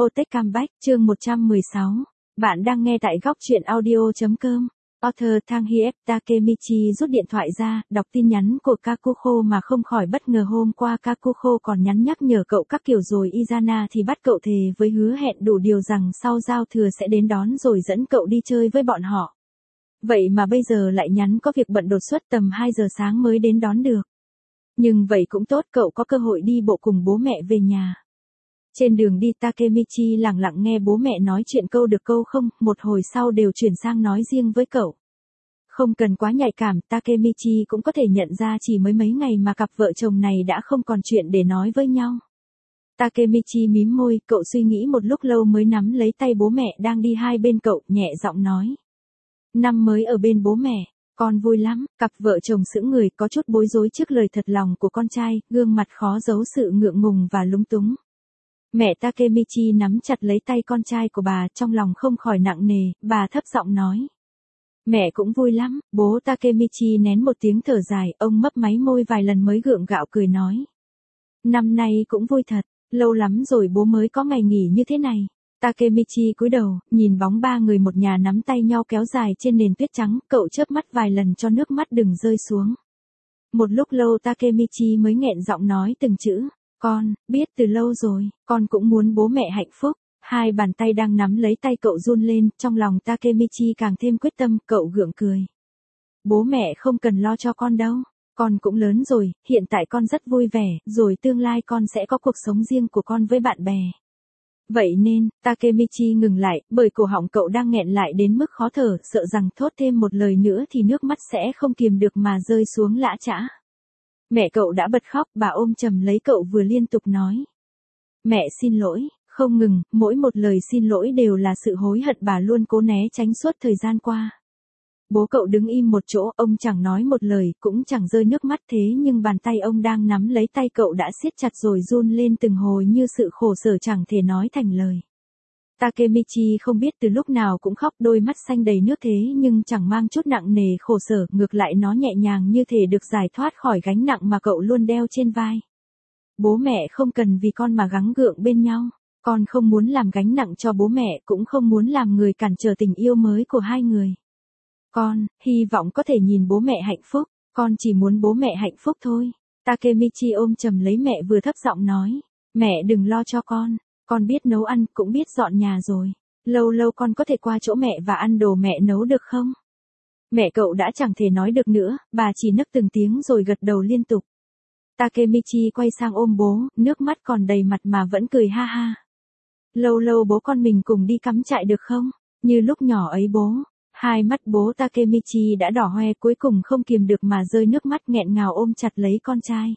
Otech Comeback, chương 116. Bạn đang nghe tại góc truyện audio.com. Author Thang Hiep Takemichi rút điện thoại ra, đọc tin nhắn của Kakuho mà không khỏi bất ngờ. Hôm qua Kakuho còn nhắn nhắc nhở cậu các kiểu rồi Izana thì bắt cậu thề với hứa hẹn đủ điều rằng sau giao thừa sẽ đến đón rồi dẫn cậu đi chơi với bọn họ. Vậy mà bây giờ lại nhắn có việc bận đột xuất tầm 2 giờ sáng mới đến đón được. Nhưng vậy cũng tốt, cậu có cơ hội đi bộ cùng bố mẹ về nhà. Trên đường đi Takemichi lặng lặng nghe bố mẹ nói chuyện câu được câu không, một hồi sau đều chuyển sang nói riêng với cậu. Không cần quá nhạy cảm, Takemichi cũng có thể nhận ra chỉ mới mấy ngày mà cặp vợ chồng này đã không còn chuyện để nói với nhau. Takemichi mím môi, cậu suy nghĩ một lúc lâu mới nắm lấy tay bố mẹ đang đi hai bên cậu, nhẹ giọng nói. Năm mới ở bên bố mẹ, con vui lắm. Cặp vợ chồng sững người có chút bối rối trước lời thật lòng của con trai, gương mặt khó giấu sự ngượng ngùng và lúng túng. Mẹ Takemichi nắm chặt lấy tay con trai của bà, trong lòng không khỏi nặng nề, bà thấp giọng nói. Mẹ cũng vui lắm. Bố Takemichi nén một tiếng thở dài, ông mấp máy môi vài lần mới gượng gạo cười nói. Năm nay cũng vui thật, lâu lắm rồi bố mới có ngày nghỉ như thế này. Takemichi cúi đầu, nhìn bóng ba người một nhà nắm tay nhau kéo dài trên nền tuyết trắng, cậu chớp mắt vài lần cho nước mắt đừng rơi xuống. Một lúc lâu Takemichi mới nghẹn giọng nói từng chữ. Con, biết từ lâu rồi, con cũng muốn bố mẹ hạnh phúc. Hai bàn tay đang nắm lấy tay cậu run lên, trong lòng Takemichi càng thêm quyết tâm, cậu gượng cười. Bố mẹ không cần lo cho con đâu, con cũng lớn rồi, hiện tại con rất vui vẻ, rồi tương lai con sẽ có cuộc sống riêng của con với bạn bè. Vậy nên, Takemichi ngừng lại, bởi cổ họng cậu đang nghẹn lại đến mức khó thở, sợ rằng thốt thêm một lời nữa thì nước mắt sẽ không kiềm được mà rơi xuống lã chã. Mẹ cậu đã bật khóc, bà ôm chầm lấy cậu vừa liên tục nói. Mẹ xin lỗi, không ngừng, mỗi một lời xin lỗi đều là sự hối hận bà luôn cố né tránh suốt thời gian qua. Bố cậu đứng im một chỗ, ông chẳng nói một lời, cũng chẳng rơi nước mắt thế nhưng bàn tay ông đang nắm lấy tay cậu đã siết chặt rồi run lên từng hồi như sự khổ sở chẳng thể nói thành lời. Takemichi không biết từ lúc nào cũng khóc, đôi mắt xanh đầy nước thế nhưng chẳng mang chút nặng nề khổ sở, ngược lại nó nhẹ nhàng như thể được giải thoát khỏi gánh nặng mà cậu luôn đeo trên vai. Bố mẹ không cần vì con mà gắng gượng bên nhau, con không muốn làm gánh nặng cho bố mẹ, cũng không muốn làm người cản trở tình yêu mới của hai người. Con, hy vọng có thể nhìn bố mẹ hạnh phúc, con chỉ muốn bố mẹ hạnh phúc thôi. Takemichi ôm chầm lấy mẹ vừa thấp giọng nói, mẹ đừng lo cho con biết nấu ăn, cũng biết dọn nhà rồi. Lâu lâu con có thể qua chỗ mẹ và ăn đồ mẹ nấu được không? Mẹ cậu đã chẳng thể nói được nữa, bà chỉ nức từng tiếng rồi gật đầu liên tục. Takemichi quay sang ôm bố, nước mắt còn đầy mặt mà vẫn cười ha ha. Lâu lâu bố con mình cùng đi cắm trại được không? Như lúc nhỏ ấy bố. Hai mắt bố Takemichi đã đỏ hoe, cuối cùng không kiềm được mà rơi nước mắt nghẹn ngào ôm chặt lấy con trai.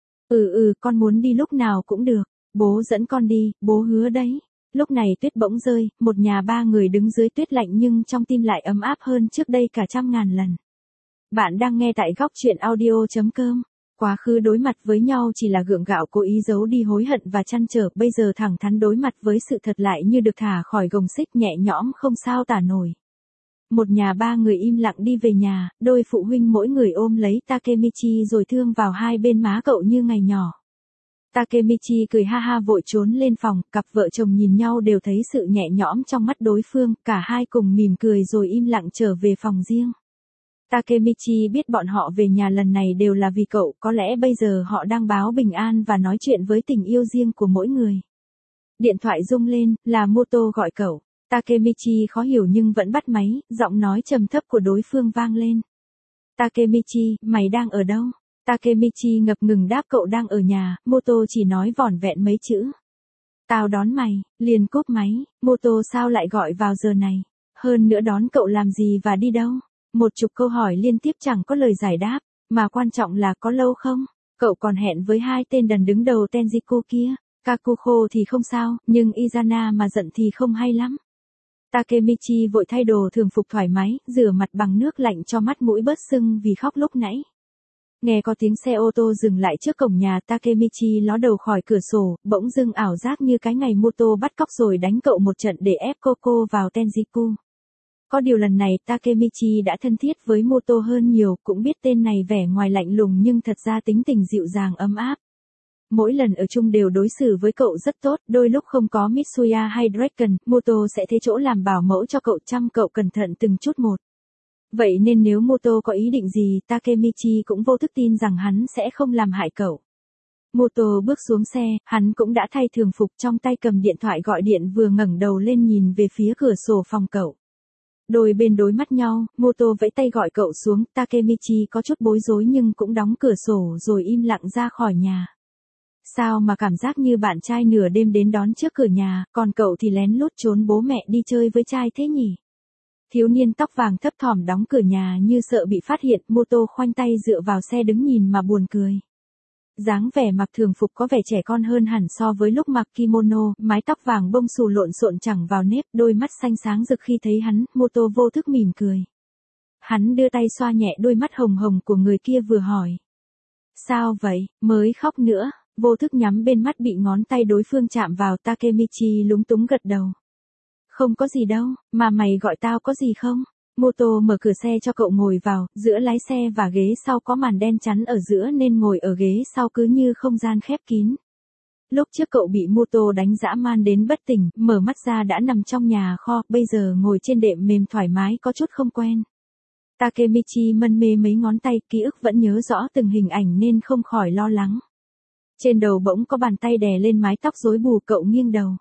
Con muốn đi lúc nào cũng được. Bố dẫn con đi, bố hứa đấy. Lúc này tuyết bỗng rơi, một nhà ba người đứng dưới tuyết lạnh nhưng trong tim lại ấm áp hơn trước đây cả trăm ngàn lần. Bạn đang nghe tại góc truyện audio.com. Quá khứ đối mặt với nhau chỉ là gượng gạo cố ý giấu đi hối hận và trăn trở, bây giờ thẳng thắn đối mặt với sự thật lại như được thả khỏi gồng xích, nhẹ nhõm không sao tả nổi. Một nhà ba người im lặng đi về nhà, đôi phụ huynh mỗi người ôm lấy Takemichi rồi thương vào hai bên má cậu như ngày nhỏ. Takemichi cười ha ha vội trốn lên phòng, cặp vợ chồng nhìn nhau đều thấy sự nhẹ nhõm trong mắt đối phương, cả hai cùng mỉm cười rồi im lặng trở về phòng riêng. Takemichi biết bọn họ về nhà lần này đều là vì cậu, có lẽ bây giờ họ đang báo bình an và nói chuyện với tình yêu riêng của mỗi người. Điện thoại rung lên, là Moto gọi cậu. Takemichi khó hiểu nhưng vẫn bắt máy, giọng nói trầm thấp của đối phương vang lên. Takemichi, mày đang ở đâu? Takemichi ngập ngừng đáp cậu đang ở nhà. Moto chỉ nói vỏn vẹn mấy chữ. Tao đón mày, liền cúp máy. Moto sao lại gọi vào giờ này? Hơn nữa đón cậu làm gì và đi đâu? Một chục câu hỏi liên tiếp chẳng có lời giải đáp, mà quan trọng là có lâu không? Cậu còn hẹn với hai tên đần đứng đầu Tenjiku kia. Kakuho thì không sao, nhưng Izana mà giận thì không hay lắm. Takemichi vội thay đồ thường phục thoải mái, rửa mặt bằng nước lạnh cho mắt mũi bớt sưng vì khóc lúc nãy. Nghe có tiếng xe ô tô dừng lại trước cổng nhà, Takemichi ló đầu khỏi cửa sổ, bỗng dưng ảo giác như cái ngày Moto bắt cóc rồi đánh cậu một trận để ép Coco vào Tenjiku. Có điều lần này Takemichi đã thân thiết với Moto hơn nhiều, cũng biết tên này vẻ ngoài lạnh lùng nhưng thật ra tính tình dịu dàng ấm áp. mỗi lần ở chung đều đối xử với cậu rất tốt, đôi lúc không có Mitsuya hay Dragon, Moto sẽ thế chỗ làm bảo mẫu cho cậu, chăm cậu cẩn thận từng chút một. Vậy nên nếu Moto có ý định gì, Takemichi cũng vô thức tin rằng hắn sẽ không làm hại cậu. Moto bước xuống xe, hắn cũng đã thay thường phục, trong tay cầm điện thoại gọi điện, vừa ngẩng đầu lên nhìn về phía cửa sổ phòng cậu. Đôi bên đối mắt nhau, Moto vẫy tay gọi cậu xuống, Takemichi có chút bối rối nhưng cũng đóng cửa sổ rồi im lặng ra khỏi nhà. Sao mà cảm giác như bạn trai nửa đêm đến đón trước cửa nhà, còn cậu thì lén lút trốn bố mẹ đi chơi với trai thế nhỉ? Thiếu niên tóc vàng thấp thỏm đóng cửa nhà như sợ bị phát hiện, Moto khoanh tay dựa vào xe đứng nhìn mà buồn cười. Dáng vẻ mặc thường phục có vẻ trẻ con hơn hẳn so với lúc mặc kimono, mái tóc vàng bông xù lộn xộn chẳng vào nếp, đôi mắt xanh sáng rực khi thấy hắn, Moto vô thức mỉm cười. Hắn đưa tay xoa nhẹ đôi mắt hồng hồng của người kia vừa hỏi. Sao vậy, mới khóc nữa, vô thức nhắm bên mắt bị ngón tay đối phương chạm vào, Takemichi lúng túng gật đầu. Không có gì đâu, mà mày gọi tao có gì không? Moto mở cửa xe cho cậu ngồi vào, giữa lái xe và ghế sau có màn đen chắn ở giữa nên ngồi ở ghế sau cứ như không gian khép kín. Lúc trước cậu bị Moto đánh dã man đến bất tỉnh, mở mắt ra đã nằm trong nhà kho, bây giờ ngồi trên đệm mềm thoải mái có chút không quen. Takemichi mân mê mấy ngón tay, ký ức vẫn nhớ rõ từng hình ảnh nên không khỏi lo lắng. Trên đầu bỗng có bàn tay đè lên mái tóc rối bù, cậu nghiêng đầu.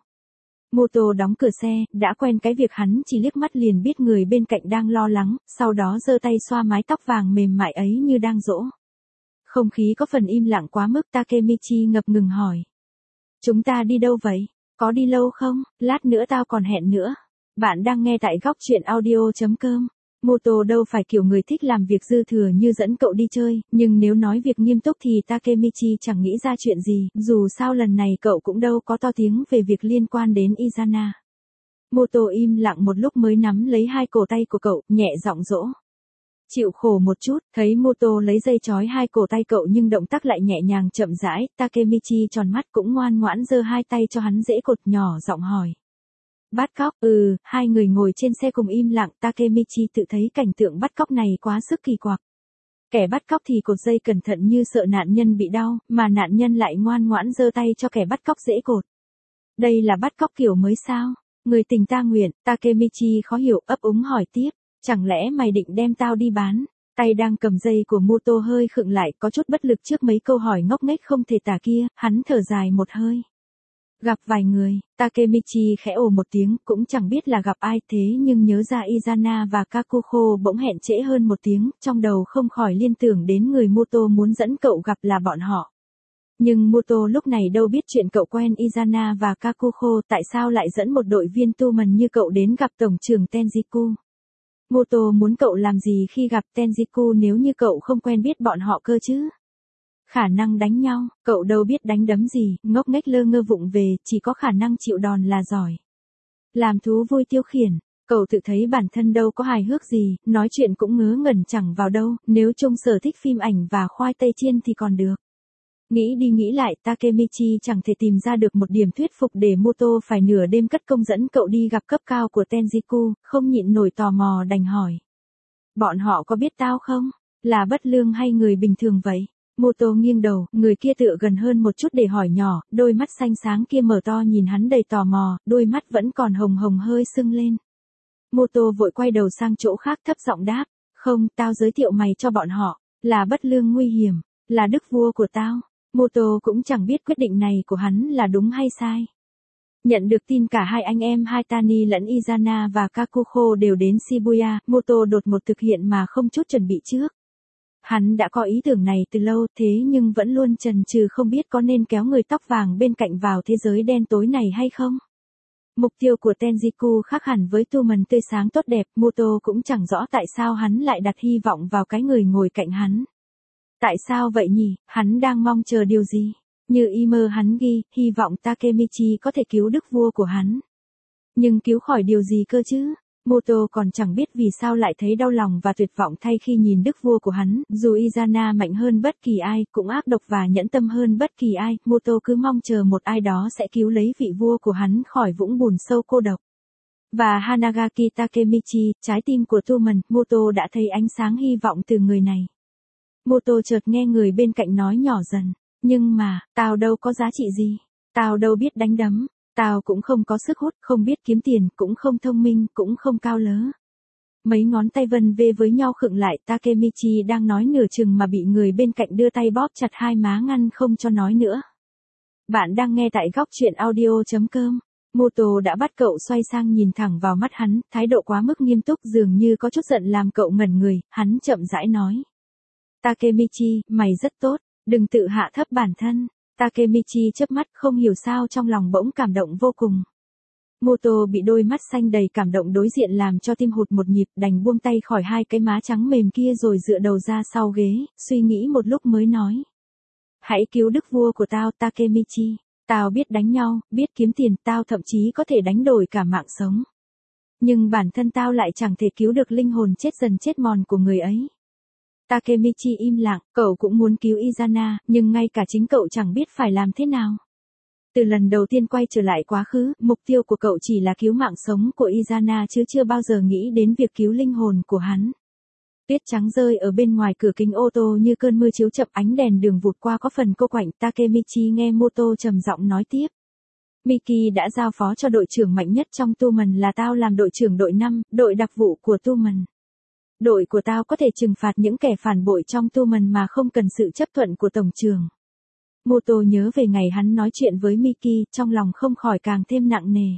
Moto đóng cửa xe, đã quen cái việc hắn chỉ liếc mắt liền biết người bên cạnh đang lo lắng, sau đó giơ tay xoa mái tóc vàng mềm mại ấy như đang dỗ. Không khí có phần im lặng quá mức, Takemichi ngập ngừng hỏi. Chúng ta đi đâu vậy? Có đi lâu không? Lát nữa tao còn hẹn nữa. Bạn đang nghe tại góc truyện audio.com. Moto đâu phải kiểu người thích làm việc dư thừa như dẫn cậu đi chơi, nhưng nếu nói việc nghiêm túc thì Takemichi chẳng nghĩ ra chuyện gì, dù sao lần này cậu cũng đâu có to tiếng về việc liên quan đến Izana. Moto im lặng một lúc mới nắm lấy hai cổ tay của cậu, nhẹ giọng dỗ. Chịu khổ một chút, thấy Moto lấy dây trói hai cổ tay cậu nhưng động tác lại nhẹ nhàng chậm rãi, Takemichi tròn mắt cũng ngoan ngoãn giơ hai tay cho hắn dễ cột, nhỏ giọng hỏi. Bắt cóc, hai người ngồi trên xe cùng im lặng, Takemichi tự thấy cảnh tượng bắt cóc này quá sức kỳ quặc. Kẻ bắt cóc thì cột dây cẩn thận như sợ nạn nhân bị đau, mà nạn nhân lại ngoan ngoãn giơ tay cho kẻ bắt cóc dễ cột. Đây là bắt cóc kiểu mới sao? Người tình ta nguyện, Takemichi khó hiểu ấp úng hỏi tiếp, chẳng lẽ mày định đem tao đi bán? Tay đang cầm dây của Moto hơi khựng lại, có chút bất lực trước mấy câu hỏi ngốc nghếch không thể tả kia, hắn thở dài một hơi. Gặp vài người, Takemichi khẽ ồ một tiếng, cũng chẳng biết là gặp ai thế nhưng nhớ ra Izana và Kakuko bỗng hẹn trễ hơn một tiếng, trong đầu không khỏi liên tưởng đến người Moto muốn dẫn cậu gặp là bọn họ. Nhưng Moto lúc này đâu biết chuyện cậu quen Izana và Kakuko, tại sao lại dẫn một đội viên tu mần như cậu đến gặp tổng trưởng Tenjiku. Moto muốn cậu làm gì khi gặp Tenjiku nếu như cậu không quen biết bọn họ cơ chứ? Khả năng đánh nhau, cậu đâu biết đánh đấm gì, ngốc nghếch lơ ngơ vụng về, chỉ có khả năng chịu đòn là giỏi. Làm thú vui tiêu khiển, cậu tự thấy bản thân đâu có hài hước gì, nói chuyện cũng ngớ ngẩn chẳng vào đâu, nếu chung sở thích phim ảnh và khoai tây chiên thì còn được. Nghĩ đi nghĩ lại, Takemichi chẳng thể tìm ra được một điểm thuyết phục để Moto phải nửa đêm cất công dẫn cậu đi gặp cấp cao của Tenjiku, không nhịn nổi tò mò đành hỏi. Bọn họ có biết tao không? Là bất lương hay người bình thường vậy? Moto nghiêng đầu, người kia tựa gần hơn một chút để hỏi nhỏ, đôi mắt xanh sáng kia mở to nhìn hắn đầy tò mò, đôi mắt vẫn còn hồng hồng hơi sưng lên. Moto vội quay đầu sang chỗ khác thấp giọng đáp, không, tao giới thiệu mày cho bọn họ, là bất lương nguy hiểm, là đức vua của tao. Moto cũng chẳng biết quyết định này của hắn là đúng hay sai. Nhận được tin cả hai anh em Haitani lẫn Izana và Kakuko đều đến Shibuya, Moto đột ngột thực hiện mà không chút chuẩn bị trước. Hắn đã có ý tưởng này từ lâu thế nhưng vẫn luôn chần chừ không biết có nên kéo người tóc vàng bên cạnh vào thế giới đen tối này hay không. Mục tiêu của Tenjiku khác hẳn với tu mần tươi sáng tốt đẹp, Moto cũng chẳng rõ tại sao hắn lại đặt hy vọng vào cái người ngồi cạnh hắn. Tại sao vậy nhỉ, hắn đang mong chờ điều gì? Như email hắn ghi, hy vọng Takemichi có thể cứu đức vua của hắn. Nhưng cứu khỏi điều gì cơ chứ? Moto còn chẳng biết vì sao lại thấy đau lòng và tuyệt vọng thay khi nhìn đức vua của hắn, dù Izana mạnh hơn bất kỳ ai, cũng ác độc và nhẫn tâm hơn bất kỳ ai, Moto cứ mong chờ một ai đó sẽ cứu lấy vị vua của hắn khỏi vũng bùn sâu cô độc. Và Hanagaki Takemichi, trái tim của Tuman, Moto đã thấy ánh sáng hy vọng từ người này. Moto chợt nghe người bên cạnh nói nhỏ dần, Nhưng mà, tao đâu có giá trị gì. Tao đâu biết đánh đấm. Tao cũng không có sức hút, không biết kiếm tiền, cũng không thông minh, cũng không cao lớn. Mấy ngón tay vân vê với nhau khựng lại, Takemichi đang nói nửa chừng mà bị người bên cạnh đưa tay bóp chặt hai má ngăn không cho nói nữa. Bạn đang nghe tại góc truyện audio.com. Moto đã bắt cậu xoay sang nhìn thẳng vào mắt hắn, thái độ quá mức nghiêm túc dường như có chút giận làm cậu ngẩn người, hắn chậm rãi nói. Takemichi, mày rất tốt, đừng tự hạ thấp bản thân. Takemichi chớp mắt không hiểu sao trong lòng bỗng cảm động vô cùng. Moto bị đôi mắt xanh đầy cảm động đối diện làm cho tim hụt một nhịp, đành buông tay khỏi hai cái má trắng mềm kia rồi dựa đầu ra sau ghế, suy nghĩ một lúc mới nói. Hãy cứu đức vua của tao, Takemichi. Tao biết đánh nhau, biết kiếm tiền, tao thậm chí có thể đánh đổi cả mạng sống. Nhưng bản thân tao lại chẳng thể cứu được linh hồn chết dần chết mòn của người ấy. Takemichi im lặng, cậu cũng muốn cứu Izana, nhưng ngay cả chính cậu chẳng biết phải làm thế nào. Từ lần đầu tiên quay trở lại quá khứ, mục tiêu của cậu chỉ là cứu mạng sống của Izana chứ chưa bao giờ nghĩ đến việc cứu linh hồn của hắn. Tuyết trắng rơi ở bên ngoài cửa kính ô tô như cơn mưa chiếu chậm, ánh đèn đường vụt qua có phần cô quạnh. Takemichi nghe Moto trầm giọng nói tiếp. Miki đã giao phó cho đội trưởng mạnh nhất trong Tumen là tao làm đội trưởng đội 5, đội đặc vụ của Tumen. Đội của tao có thể trừng phạt những kẻ phản bội trong Tumen mà không cần sự chấp thuận của tổng trưởng. Moto nhớ về ngày hắn nói chuyện với Miki, trong lòng không khỏi càng thêm nặng nề.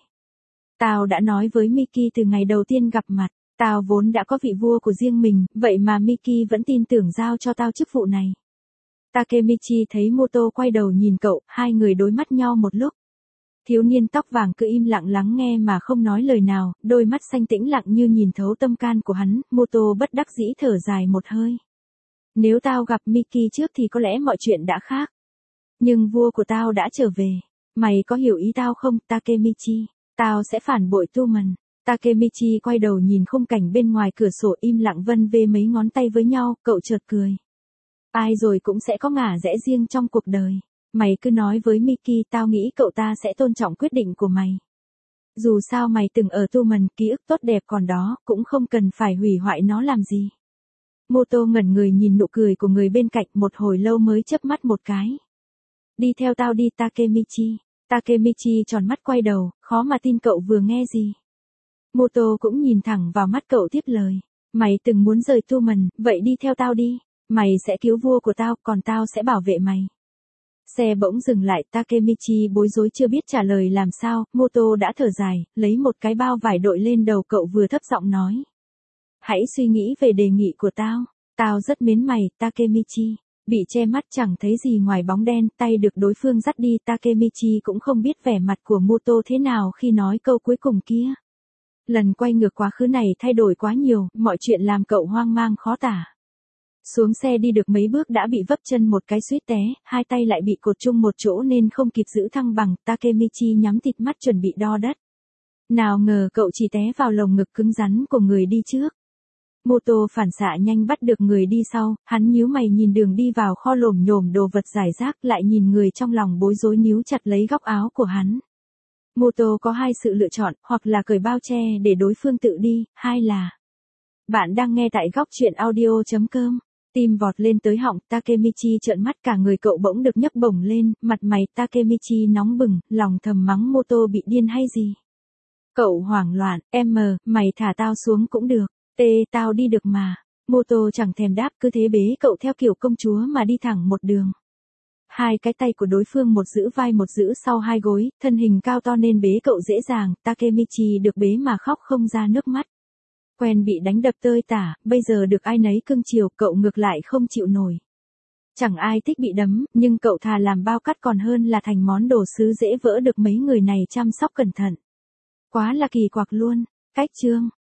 Tao đã nói với Miki từ ngày đầu tiên gặp mặt, tao vốn đã có vị vua của riêng mình, vậy mà Miki vẫn tin tưởng giao cho tao chức vụ này. Takemichi thấy Moto quay đầu nhìn cậu, hai người đối mắt nhau một lúc. Thiếu niên tóc vàng cứ im lặng lắng nghe mà không nói lời nào, đôi mắt xanh tĩnh lặng như nhìn thấu tâm can của hắn. Moto bất đắc dĩ thở dài một hơi. Nếu tao gặp Miki trước thì có lẽ mọi chuyện đã khác. Nhưng vua của tao đã trở về. Mày có hiểu ý tao không, Takemichi? Tao sẽ phản bội Tumen. Takemichi quay đầu nhìn khung cảnh bên ngoài cửa sổ im lặng vân vê mấy ngón tay với nhau, cậu chợt cười. Ai rồi cũng sẽ có ngả rẽ riêng trong cuộc đời. Mày cứ nói với Miki, tao nghĩ cậu ta sẽ tôn trọng quyết định của mày. Dù sao mày từng ở Tumen, ký ức tốt đẹp còn đó, cũng không cần phải hủy hoại nó làm gì. Moto ngẩn người nhìn nụ cười của người bên cạnh một hồi lâu mới chớp mắt một cái. Đi theo tao đi, Takemichi. Takemichi tròn mắt quay đầu, khó mà tin cậu vừa nghe gì. Moto cũng nhìn thẳng vào mắt cậu tiếp lời. Mày từng muốn rời Tumen, vậy đi theo tao đi. Mày sẽ cứu vua của tao, còn tao sẽ bảo vệ mày. Xe bỗng dừng lại, Takemichi bối rối chưa biết trả lời làm sao, Moto đã thở dài, lấy một cái bao vải đội lên đầu cậu vừa thấp giọng nói. Hãy suy nghĩ về đề nghị của tao. Tao rất mến mày, Takemichi. Bị che mắt chẳng thấy gì ngoài bóng đen, tay được đối phương dắt đi, Takemichi cũng không biết vẻ mặt của Moto thế nào khi nói câu cuối cùng kia. Lần quay ngược quá khứ này thay đổi quá nhiều, mọi chuyện làm cậu hoang mang khó tả. Xuống xe đi được mấy bước đã bị vấp chân một cái suýt té, hai tay lại bị cột chung một chỗ nên không kịp giữ thăng bằng, Takemichi nhắm thịt mắt chuẩn bị đo đất. Nào ngờ cậu chỉ té vào lồng ngực cứng rắn của người đi trước. Moto phản xạ nhanh bắt được người đi sau, hắn nhíu mày nhìn đường đi vào kho lổm nhổm đồ vật rải rác, lại nhìn người trong lòng bối rối níu chặt lấy góc áo của hắn. Moto có hai sự lựa chọn, hoặc là cởi bao che để đối phương tự đi, hai là... Bạn đang nghe tại góc truyện audio.com. Tim vọt lên tới họng, Takemichi trợn mắt, cả người cậu bỗng được nhấc bổng lên, mặt mày Takemichi nóng bừng, lòng thầm mắng Moto bị điên hay gì. Cậu hoảng loạn, mày thả tao xuống cũng được. Tao đi được mà. Moto chẳng thèm đáp, cứ thế bế cậu theo kiểu công chúa mà đi thẳng một đường. Hai cái tay của đối phương một giữ vai một giữ sau hai gối, thân hình cao to nên bế cậu dễ dàng, Takemichi được bế mà khóc không ra nước mắt. Quen bị đánh đập tơi tả, bây giờ được ai nấy cưng chiều, cậu ngược lại không chịu nổi. Chẳng ai thích bị đấm, nhưng cậu thà làm bao cắt còn hơn là thành món đồ sứ dễ vỡ được mấy người này chăm sóc cẩn thận. Quá là kỳ quặc luôn. Cách chương